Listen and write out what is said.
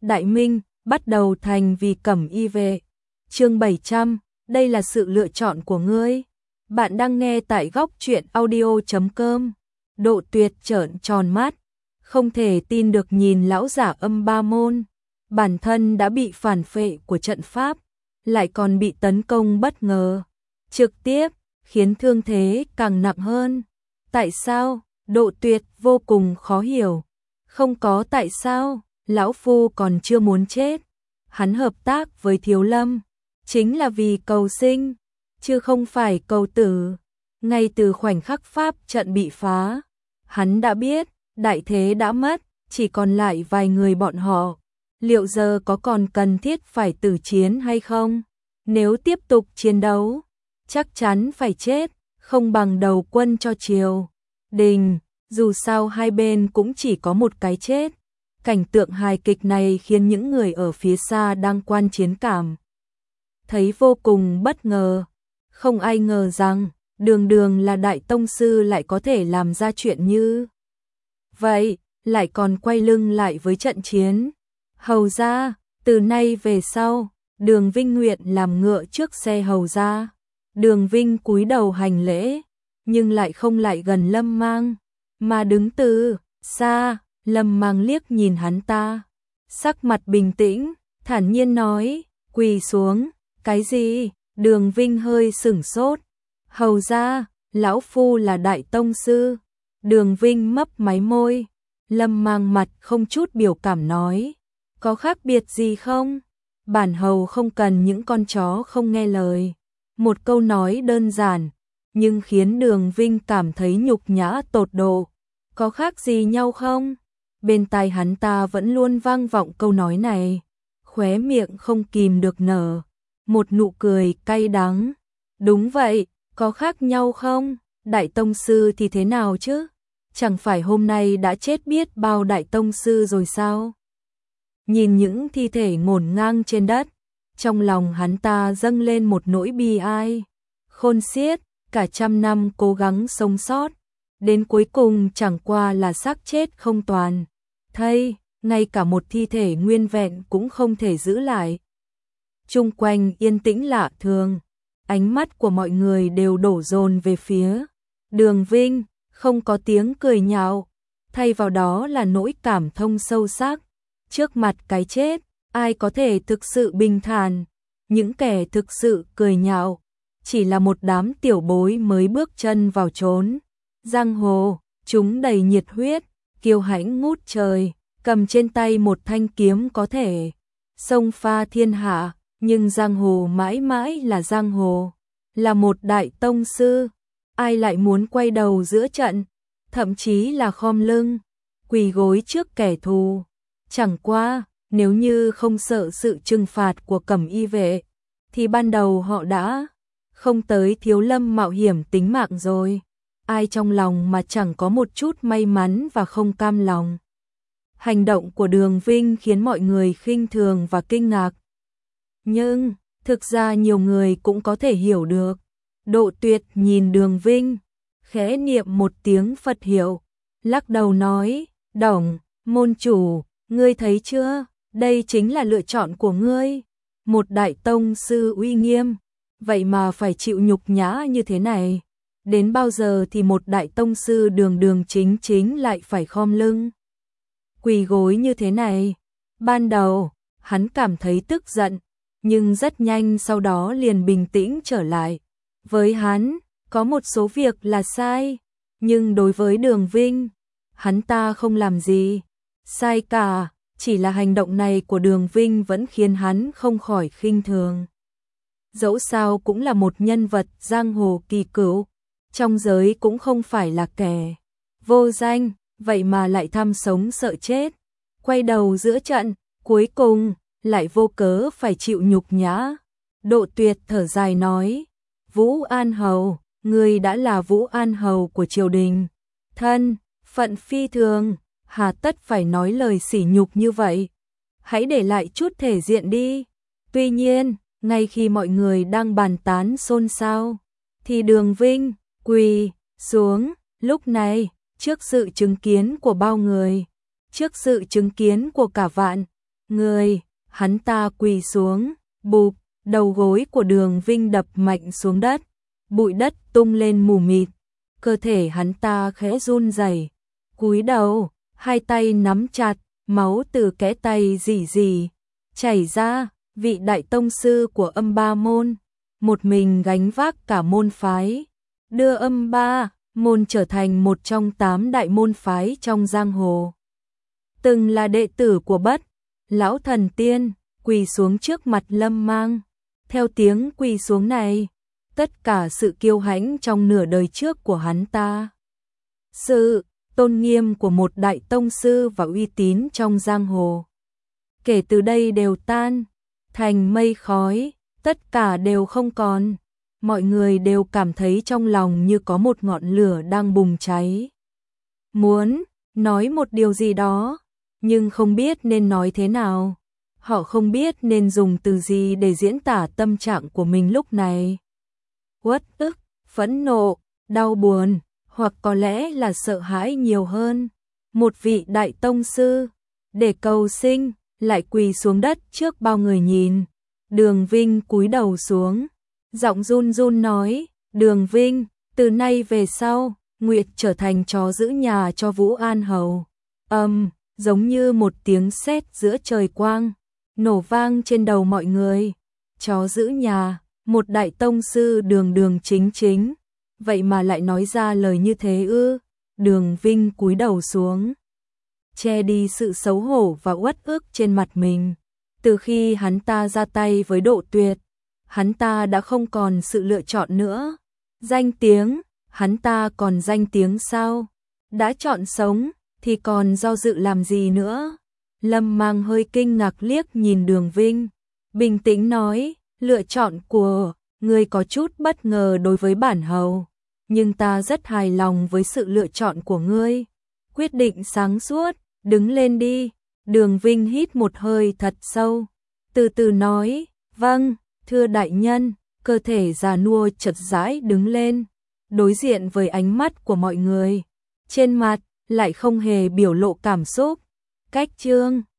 Đại Minh, bắt đầu thành vì Cẩm Y vệ. Chương 700, đây là sự lựa chọn của ngươi. Bạn đang nghe tại góc truyện audio.com. Độ Tuyệt trợn tròn mắt, không thể tin được nhìn lão giả Âm Ba Môn. Bản thân đã bị phản phệ của trận pháp, lại còn bị tấn công bất ngờ, trực tiếp khiến thương thế càng nặng hơn. Tại sao? Độ Tuyệt vô cùng khó hiểu. Không có tại sao, lão phu còn chưa muốn chết. Hắn hợp tác với Thiếu Lâm chính là vì cầu sinh, chứ không phải cầu tử. Ngay từ khoảnh khắc pháp trận bị phá, hắn đã biết đại thế đã mất, chỉ còn lại vài người bọn họ. Liệu giờ có còn cần thiết phải tử chiến hay không? Nếu tiếp tục chiến đấu, chắc chắn phải chết, không bằng đầu quân cho triều đình. Dù sao hai bên cũng chỉ có một cái chết. Cảnh tượng hài kịch này khiến những người ở phía xa đang quan chiến cảm thấy vô cùng bất ngờ. Không ai ngờ rằng đường đường là đại tông sư lại có thể làm ra chuyện như vậy, lại còn quay lưng lại với trận chiến. Hầu gia, từ nay về sau, Đường Vinh nguyện làm ngựa trước xe hầu gia. Đường Vinh cúi đầu hành lễ, nhưng lại không lại gần Lâm Mang, mà đứng từ xa. Lâm Mang liếc nhìn hắn ta, sắc mặt bình tĩnh, thản nhiên nói, quỳ xuống. Cái gì? Đường Vinh hơi sửng sốt. Hầu gia, lão phu là đại tông sư. Đường Vinh mấp máy môi. Lâm Mang mặt không chút biểu cảm nói, có khác biệt gì không? Bản hầu không cần những con chó không nghe lời. Một câu nói đơn giản, nhưng khiến Đường Vinh cảm thấy nhục nhã tột độ. Có khác gì nhau không? Bên tai hắn ta vẫn luôn vang vọng câu nói này, khóe miệng không kìm được nở một nụ cười cay đắng. Đúng vậy, có khác nhau không? Đại tông sư thì thế nào chứ? Chẳng phải hôm nay đã chết biết bao đại tông sư rồi sao? Nhìn những thi thể ngổn ngang trên đất, trong lòng hắn ta dâng lên một nỗi bi ai khôn xiết. Cả trăm năm cố gắng sống sót, đến cuối cùng chẳng qua là xác chết không toàn thây, ngay cả một thi thể nguyên vẹn cũng không thể giữ lại. Chung quanh yên tĩnh lạ thường, ánh mắt của mọi người đều đổ dồn về phía Đường Vinh, không có tiếng cười nhạo, thay vào đó là nỗi cảm thông sâu sắc. Trước mặt cái chết, ai có thể thực sự bình thản? Những kẻ thực sự cười nhạo chỉ là một đám tiểu bối mới bước chân vào chốn giang hồ, chúng đầy nhiệt huyết, kiêu hãnh ngút trời, cầm trên tay một thanh kiếm có thể xông pha thiên hạ, nhưng giang hồ mãi mãi là giang hồ. Là một đại tông sư, ai lại muốn quay đầu giữa trận, thậm chí là khom lưng, quỳ gối trước kẻ thù? Chẳng qua, nếu như không sợ sự trừng phạt của Cẩm Y vệ, thì ban đầu họ đã không tới Thiếu Lâm mạo hiểm tính mạng rồi. Ai trong lòng mà chẳng có một chút may mắn và không cam lòng. Hành động của Đường Vinh khiến mọi người khinh thường và kinh ngạc. Nhưng, thực ra nhiều người cũng có thể hiểu được. Độ Tuyệt nhìn Đường Vinh, khẽ niệm một tiếng Phật hiệu, lắc đầu nói, Đồng, môn chủ, ngươi thấy chưa, đây chính là lựa chọn của ngươi. Một đại tông sư uy nghiêm, vậy mà phải chịu nhục nhã như thế này. Đến bao giờ thì một đại tông sư đường đường chính chính lại phải khom lưng, quỳ gối như thế này? Ban đầu, hắn cảm thấy tức giận, nhưng rất nhanh sau đó liền bình tĩnh trở lại. Với hắn, có một số việc là sai, nhưng đối với Đường Vinh, hắn ta không làm gì sai cả, chỉ là hành động này của Đường Vinh vẫn khiến hắn không khỏi khinh thường. Dẫu sao cũng là một nhân vật giang hồ kỳ cựu, trong giới cũng không phải là kẻ vô danh, vậy mà lại tham sống sợ chết, quay đầu giữa trận, cuối cùng lại vô cớ phải chịu nhục nhã. Độ Tuyệt thở dài nói, Vũ An Hầu, ngươi đã là Vũ An Hầu của triều đình, thân phận phi thường, hà tất phải nói lời sỉ nhục như vậy? Hãy để lại chút thể diện đi. Tuy nhiên, ngay khi mọi người đang bàn tán xôn xao, thì Đường Vinh quỳ xuống. Lúc này, trước sự chứng kiến của bao người, trước sự chứng kiến của cả vạn Người, hắn ta quỳ xuống, bụp, đầu gối của Đường Vinh đập mạnh xuống đất, bụi đất tung lên mù mịt, cơ thể hắn ta khẽ run rẩy, cúi đầu, hai tay nắm chặt, máu từ kẽ tay rỉ rỉ chảy ra, vị đại tông sư của Âm Ba môn, một mình gánh vác cả môn phái, đưa Âm Ba môn trở thành một trong 8 đại môn phái trong giang hồ. Từng là đệ tử của Bất Lão Thần Tiên, quỳ xuống trước mặt Lâm Mang. Theo tiếng quỳ xuống này, tất cả sự kiêu hãnh trong nửa đời trước của hắn ta, sự tôn nghiêm của một đại tông sư và uy tín trong giang hồ, kể từ đây đều tan thành mây khói, tất cả đều không còn. Mọi người đều cảm thấy trong lòng như có một ngọn lửa đang bùng cháy. Muốn nói một điều gì đó, nhưng không biết nên nói thế nào. Họ không biết nên dùng từ gì để diễn tả tâm trạng của mình lúc này. Uất ức, phẫn nộ, đau buồn, hoặc có lẽ là sợ hãi nhiều hơn. Một vị đại tông sư, để cầu sinh, lại quỳ xuống đất trước bao người nhìn. Đường Vinh cúi đầu xuống, giọng run run nói, Đường Vinh, từ nay về sau, Nguyệt trở thành chó giữ nhà cho Vũ An Hầu. Giống như một tiếng sét giữa trời quang, nổ vang trên đầu mọi người. Chó giữ nhà, một đại tông sư đường đường chính chính, vậy mà lại nói ra lời như thế ư? Đường Vinh cúi đầu xuống, che đi sự xấu hổ và uất ức trên mặt mình. Từ khi hắn ta ra tay với Độ Tuyệt, hắn ta đã không còn sự lựa chọn nữa. Danh tiếng, hắn ta còn danh tiếng sao? Đã chọn sống, thì còn do dự làm gì nữa? Lâm Mang hơi kinh ngạc liếc nhìn Đường Vinh, bình tĩnh nói, lựa chọn của ngươi có chút bất ngờ đối với bản hầu, nhưng ta rất hài lòng với sự lựa chọn của ngươi. Quyết định sáng suốt, đứng lên đi. Đường Vinh hít một hơi thật sâu, từ từ nói, vâng, thưa đại nhân. Cơ thể già nua chật rãi đứng lên, đối diện với ánh mắt của mọi người, trên mặt lại không hề biểu lộ cảm xúc. Cách chương